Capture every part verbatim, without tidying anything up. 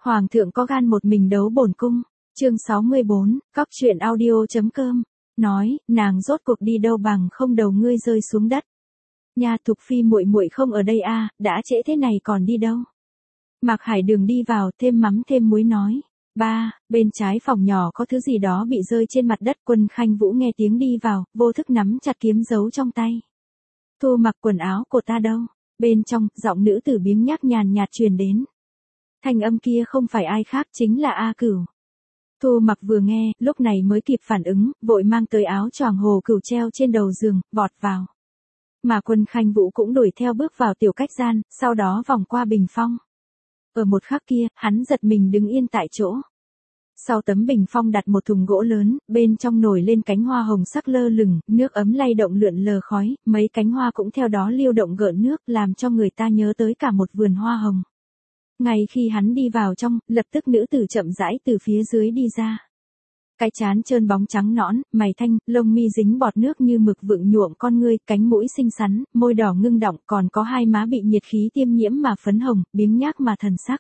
Hoàng thượng có gan một mình đấu bổn cung. Chương sáu mươi bốn, cóc truyện audio.com. Nói, nàng rốt cuộc đi đâu bằng không đầu ngươi rơi xuống đất. Nha, Thục Phi muội muội không ở đây a, à, đã trễ thế này còn đi đâu? Mạc Hải Đường đi vào, thêm mắm thêm muối nói. Ba, bên trái phòng nhỏ có thứ gì đó bị rơi trên mặt đất. Quân Khanh Vũ nghe tiếng đi vào, vô thức nắm chặt kiếm giấu trong tay. Thu mặc quần áo của ta đâu? Bên trong, giọng nữ tử biếng nhác nhàn nhạt truyền đến. Thanh âm kia không phải ai khác chính là A Cửu. Thu mặc vừa nghe, lúc này mới kịp phản ứng, vội mang tới áo choàng Hồ Cửu treo trên đầu giường, vọt vào. Mà Quân Khanh Vũ cũng đuổi theo bước vào tiểu cách gian, sau đó vòng qua bình phong. Ở một khắc kia, hắn giật mình đứng yên tại chỗ. Sau tấm bình phong đặt một thùng gỗ lớn, bên trong nổi lên cánh hoa hồng sắc lơ lửng, nước ấm lay động lượn lờ khói, mấy cánh hoa cũng theo đó liêu động gợn nước, làm cho người ta nhớ tới cả một vườn hoa hồng. Ngay khi hắn đi vào trong, lập tức nữ tử chậm rãi từ phía dưới đi ra. Cái trán trơn bóng trắng nõn, mày thanh, lông mi dính bọt nước như mực vượng nhuộm con ngươi, cánh mũi xinh xắn, môi đỏ ngưng đọng, còn có hai má bị nhiệt khí tiêm nhiễm mà phấn hồng, biếng nhác mà thần sắc.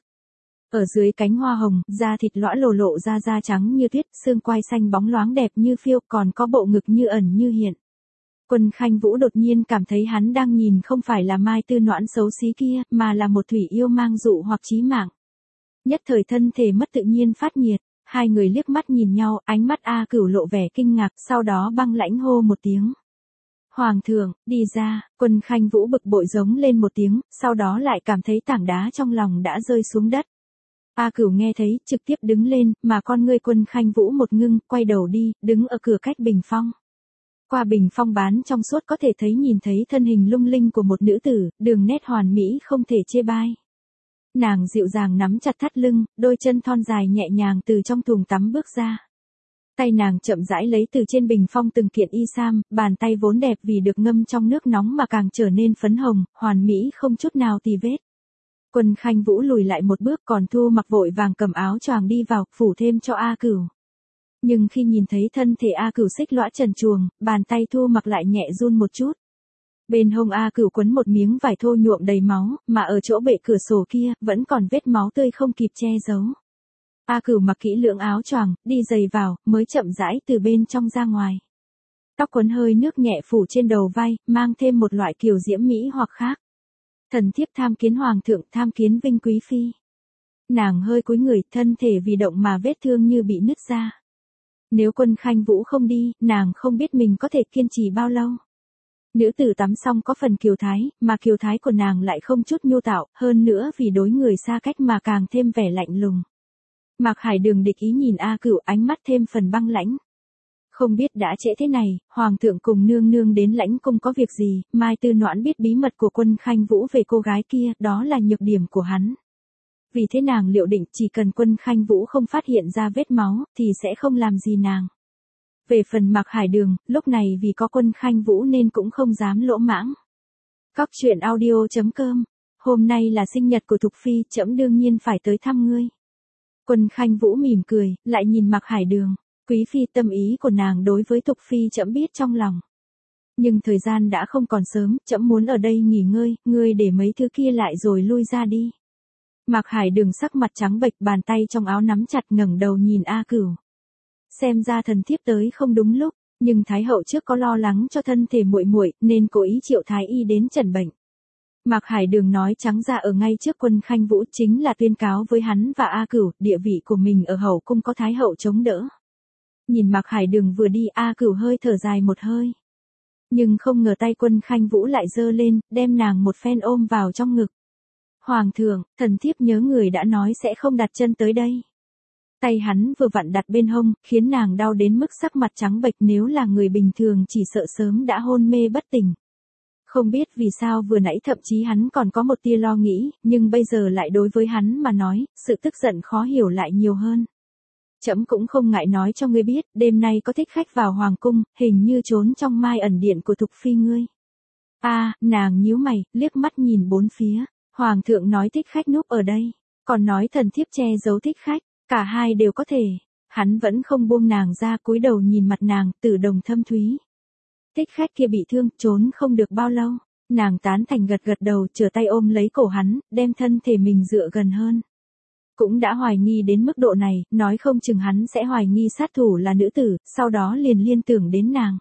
Ở dưới cánh hoa hồng, da thịt lõa lồ lộ ra da trắng như tuyết, xương quai xanh bóng loáng đẹp như phiêu, còn có bộ ngực như ẩn như hiện. Quân Khanh Vũ đột nhiên cảm thấy hắn đang nhìn không phải là Mai Tư Noãn xấu xí kia, mà là một thủy yêu mang dụ hoặc chí mạng. Nhất thời thân thể mất tự nhiên phát nhiệt, hai người liếc mắt nhìn nhau, ánh mắt A Cửu lộ vẻ kinh ngạc, sau đó băng lãnh hô một tiếng. Hoàng thượng, đi ra. Quân Khanh Vũ bực bội giống lên một tiếng, sau đó lại cảm thấy tảng đá trong lòng đã rơi xuống đất. A Cửu nghe thấy, trực tiếp đứng lên, mà con ngươi Quân Khanh Vũ một ngưng, quay đầu đi, đứng ở cửa cách bình phong. Qua bình phong bán trong suốt có thể thấy nhìn thấy thân hình lung linh của một nữ tử, đường nét hoàn mỹ không thể chê bai. Nàng dịu dàng nắm chặt thắt lưng, đôi chân thon dài nhẹ nhàng từ trong thùng tắm bước ra. Tay nàng chậm rãi lấy từ trên bình phong từng kiện y sam, bàn tay vốn đẹp vì được ngâm trong nước nóng mà càng trở nên phấn hồng, hoàn mỹ không chút nào tì vết. Quân Khanh Vũ lùi lại một bước, còn Thu mặc vội vàng cầm áo choàng đi vào, phủ thêm cho A Cửu. Nhưng khi nhìn thấy thân thể A Cửu xích lõa trần truồng, bàn tay Thu mặc lại nhẹ run một chút. Bên hông A Cửu quấn một miếng vải thô nhuộm đầy máu, mà ở chỗ bệ cửa sổ kia, vẫn còn vết máu tươi không kịp che giấu. A Cửu mặc kỹ lưỡng áo choàng, đi giày vào, mới chậm rãi từ bên trong ra ngoài. Tóc quấn hơi nước nhẹ phủ trên đầu vai, mang thêm một loại kiều diễm mỹ hoặc khác. Thần thiếp tham kiến hoàng thượng, tham kiến Vinh quý phi. Nàng hơi cúi người, thân thể vì động mà vết thương như bị nứt ra. Nếu Quân Khanh Vũ không đi, nàng không biết mình có thể kiên trì bao lâu. Nữ tử tắm xong có phần kiều thái, mà kiều thái của nàng lại không chút nhu tạo, hơn nữa vì đối người xa cách mà càng thêm vẻ lạnh lùng. Mạc Hải Đường địch ý nhìn A Cửu, ánh mắt thêm phần băng lãnh. Không biết đã trễ thế này, hoàng thượng cùng nương nương đến lãnh cung có việc gì, Mai Tư Noãn biết bí mật của Quân Khanh Vũ về cô gái kia, đó là nhược điểm của hắn. Vì thế nàng liệu định chỉ cần Quân Khanh Vũ không phát hiện ra vết máu, thì sẽ không làm gì nàng. Về phần Mạc Hải Đường, lúc này vì có Quân Khanh Vũ nên cũng không dám lỗ mãng. Cóc truyện audio.com. Hôm nay là sinh nhật của Thục Phi, trẫm đương nhiên phải tới thăm ngươi. Quân Khanh Vũ mỉm cười, lại nhìn Mạc Hải Đường. Quý phi, tâm ý của nàng đối với Thục Phi trẫm biết trong lòng. Nhưng thời gian đã không còn sớm, trẫm muốn ở đây nghỉ ngơi, ngươi để mấy thứ kia lại rồi lui ra đi. Mạc Hải Đường sắc mặt trắng bệch, bàn tay trong áo nắm chặt, ngẩng đầu nhìn A Cửu. Xem ra thần thiếp tới không đúng lúc, nhưng thái hậu trước có lo lắng cho thân thể muội muội, nên cố ý triệu thái y đến chẩn bệnh. Mạc Hải Đường nói trắng ra ở ngay trước Quân Khanh Vũ, chính là tuyên cáo với hắn và A Cửu, địa vị của mình ở hậu cung có thái hậu chống đỡ. Nhìn Mạc Hải Đường vừa đi, A Cửu hơi thở dài một hơi. Nhưng không ngờ tay Quân Khanh Vũ lại giơ lên, đem nàng một phen ôm vào trong ngực. Hoàng thượng, thần thiếp nhớ người đã nói sẽ không đặt chân tới đây. Tay hắn vừa vặn đặt bên hông, khiến nàng đau đến mức sắc mặt trắng bệch, nếu là người bình thường chỉ sợ sớm đã hôn mê bất tỉnh. Không biết vì sao vừa nãy thậm chí hắn còn có một tia lo nghĩ, nhưng bây giờ lại đối với hắn mà nói, sự tức giận khó hiểu lại nhiều hơn. Trẫm cũng không ngại nói cho ngươi biết, đêm nay có thích khách vào hoàng cung, hình như trốn trong mai ẩn điện của Thục Phi ngươi. A, à, nàng nhíu mày, liếc mắt nhìn bốn phía, hoàng thượng nói thích khách núp ở đây, còn nói thần thiếp che giấu thích khách, cả hai đều có thể. Hắn vẫn không buông nàng ra, cúi đầu nhìn mặt nàng, Tử đồng thâm thúy. Thích khách kia bị thương, trốn không được bao lâu. Nàng tán thành gật gật đầu, trở tay ôm lấy cổ hắn, đem thân thể mình dựa gần hơn. cũng đã hoài nghi đến mức độ này, nói không chừng hắn sẽ hoài nghi sát thủ là nữ tử, sau đó liền liên tưởng đến nàng.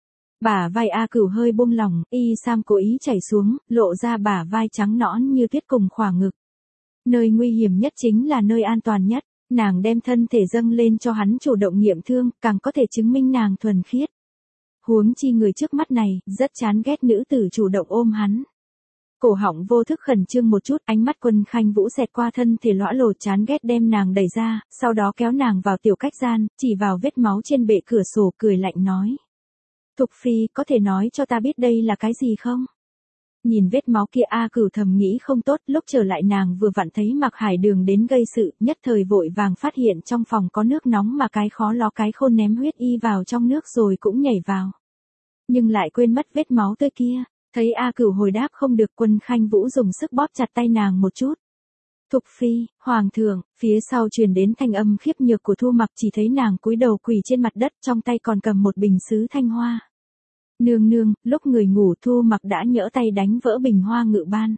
Bả vai A Cửu hơi buông lỏng, y sam cố ý chảy xuống, lộ ra bả vai trắng nõn như tuyết cùng khỏa ngực. Nơi nguy hiểm nhất chính là nơi an toàn nhất, nàng đem thân thể dâng lên cho hắn chủ động nghiệm thương, càng có thể chứng minh nàng thuần khiết. Huống chi người trước mắt này, rất chán ghét nữ tử chủ động ôm hắn. Cổ họng vô thức khẩn trương một chút, ánh mắt Quân Khanh Vũ xẹt qua thân thể lõa lồ chán ghét đem nàng đẩy ra, sau đó kéo nàng vào tiểu cách gian, chỉ vào vết máu trên bệ cửa sổ cười lạnh nói. Thục Phi, có thể nói cho ta biết đây là cái gì không? Nhìn vết máu kia A Cửu thầm nghĩ không tốt, lúc trở lại nàng vừa vặn thấy Mạc Hải Đường đến gây sự, nhất thời vội vàng phát hiện trong phòng có nước nóng mà cái khó ló cái khôn ném huyết y vào trong nước rồi cũng nhảy vào. Nhưng lại quên mất vết máu tươi kia, thấy A Cửu hồi đáp không được, Quân Khanh Vũ dùng sức bóp chặt tay nàng một chút. Thục Phi, Hoàng thượng, phía sau truyền đến thanh âm khiếp nhược của Thu Mặc, chỉ thấy nàng cúi đầu quỳ trên mặt đất, trong tay còn cầm một bình sứ thanh hoa. Nương nương, lúc người ngủ Thu Mặc đã nhỡ tay đánh vỡ bình hoa ngự ban.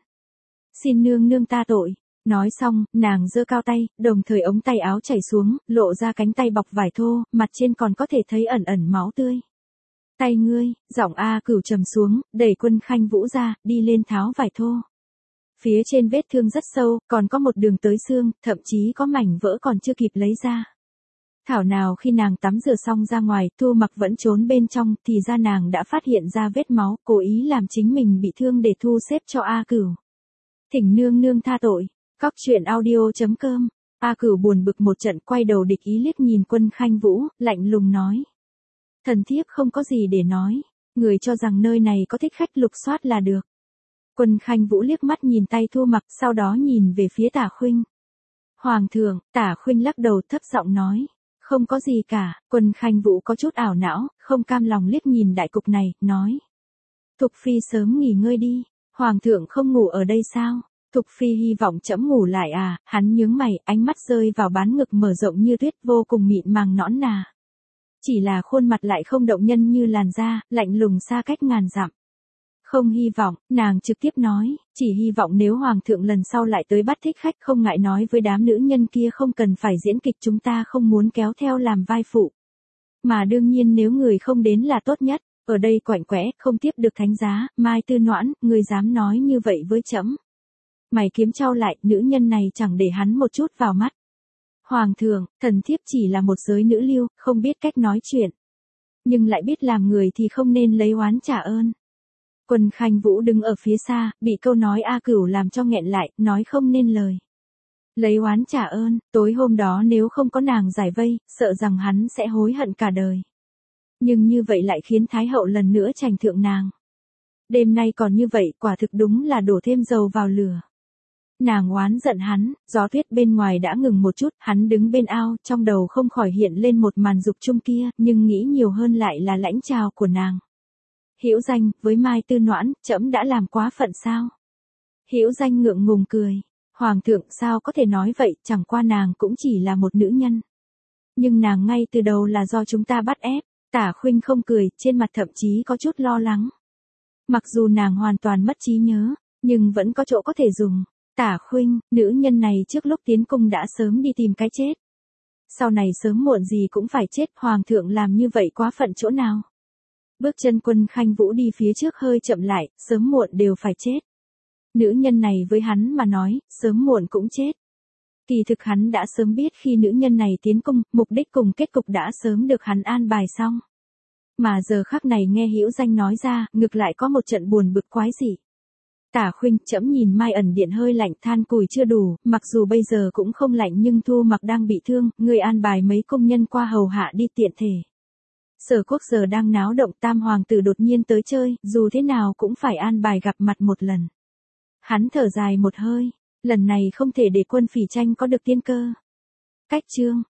Xin nương nương ta tội. Nói xong, nàng giơ cao tay, đồng thời ống tay áo chảy xuống, lộ ra cánh tay bọc vải thô, mặt trên còn có thể thấy ẩn ẩn máu tươi. Tay ngươi, giọng A Cửu trầm xuống, đẩy Quân Khanh Vũ ra, đi lên tháo vải thô. Phía trên vết thương rất sâu, còn có một đường tới xương, thậm chí có mảnh vỡ còn chưa kịp lấy ra. Thảo nào khi nàng tắm rửa xong ra ngoài, Thu Mặc vẫn trốn bên trong, thì ra nàng đã phát hiện ra vết máu, cố ý làm chính mình bị thương để thu xếp cho A Cửu. Thỉnh nương nương tha tội. Cóc truyện audio chấm com. A Cửu buồn bực một trận, quay đầu địch ý liếc nhìn Quân Khanh Vũ, lạnh lùng nói. Thần thiếp không có gì để nói, người cho rằng nơi này có thích khách lục soát là được. Quân Khanh Vũ liếc mắt nhìn tay Thu Mặc, sau đó nhìn về phía Tả Khuynh. Hoàng thượng, Tả Khuynh lắc đầu thấp giọng nói. Không có gì cả. Quân Khanh Vũ có chút ảo não, không cam lòng liếc nhìn đại cục này, nói. Thục Phi sớm nghỉ ngơi đi, Hoàng thượng không ngủ ở đây sao? Thục Phi hy vọng trẫm ngủ lại à? Hắn nhướng mày, ánh mắt rơi vào bán ngực mở rộng như tuyết vô cùng mịn màng nõn nà. Chỉ là khuôn mặt lại không động nhân như làn da, lạnh lùng xa cách ngàn dặm. Không hy vọng, nàng trực tiếp nói, chỉ hy vọng nếu Hoàng thượng lần sau lại tới bắt thích khách không ngại nói với đám nữ nhân kia không cần phải diễn kịch, chúng ta không muốn kéo theo làm vai phụ. Mà đương nhiên nếu người không đến là tốt nhất, ở đây quạnh quẽ, không tiếp được thánh giá, Mai Tư Noãn, người dám nói như vậy với trẫm. Mày kiếm trao lại, nữ nhân này chẳng để hắn một chút vào mắt. Hoàng thượng, thần thiếp chỉ là một giới nữ lưu, không biết cách nói chuyện. Nhưng lại biết làm người thì không nên lấy oán trả ơn. Quân Khanh Vũ đứng ở phía xa, bị câu nói A Cửu làm cho nghẹn lại, nói không nên lời. Lấy oán trả ơn, tối hôm đó nếu không có nàng giải vây, sợ rằng hắn sẽ hối hận cả đời. Nhưng như vậy lại khiến Thái hậu lần nữa trành thượng nàng. Đêm nay còn như vậy, quả thực đúng là đổ thêm dầu vào lửa. Nàng oán giận hắn, gió tuyết bên ngoài đã ngừng một chút, hắn đứng bên ao, trong đầu không khỏi hiện lên một màn dục chung kia, nhưng nghĩ nhiều hơn lại là lãnh chào của nàng. Hữu Danh, với Mai Tư Noãn, trẫm đã làm quá phận sao? Hữu Danh ngượng ngùng cười. Hoàng thượng sao có thể nói vậy, chẳng qua nàng cũng chỉ là một nữ nhân. Nhưng nàng ngay từ đầu là do chúng ta bắt ép. Tả Khuynh không cười, trên mặt thậm chí có chút lo lắng. Mặc dù nàng hoàn toàn mất trí nhớ, nhưng vẫn có chỗ có thể dùng. Tả Khuynh, nữ nhân này trước lúc tiến cung đã sớm đi tìm cái chết. Sau này sớm muộn gì cũng phải chết, Hoàng thượng làm như vậy quá phận chỗ nào? Bước chân Quân Khanh Vũ đi phía trước hơi chậm lại, sớm muộn đều phải chết. Nữ nhân này với hắn mà nói, sớm muộn cũng chết. Kỳ thực hắn đã sớm biết khi nữ nhân này tiến cung, mục đích cùng kết cục đã sớm được hắn an bài xong. Mà giờ khắc này nghe Hữu Danh nói ra, ngược lại có một trận buồn bực quái dị. Tả Khuynh, trẫm nhìn Mai ẩn điện hơi lạnh, than củi chưa đủ, mặc dù bây giờ cũng không lạnh nhưng Thu Mặc đang bị thương, người an bài mấy công nhân qua hầu hạ đi tiện thể. Sở Quốc giờ đang náo động, tam hoàng tử đột nhiên tới chơi, dù thế nào cũng phải an bài gặp mặt một lần. Hắn thở dài một hơi, lần này không thể để Quân Phỉ Tranh có được tiên cơ. Cách chương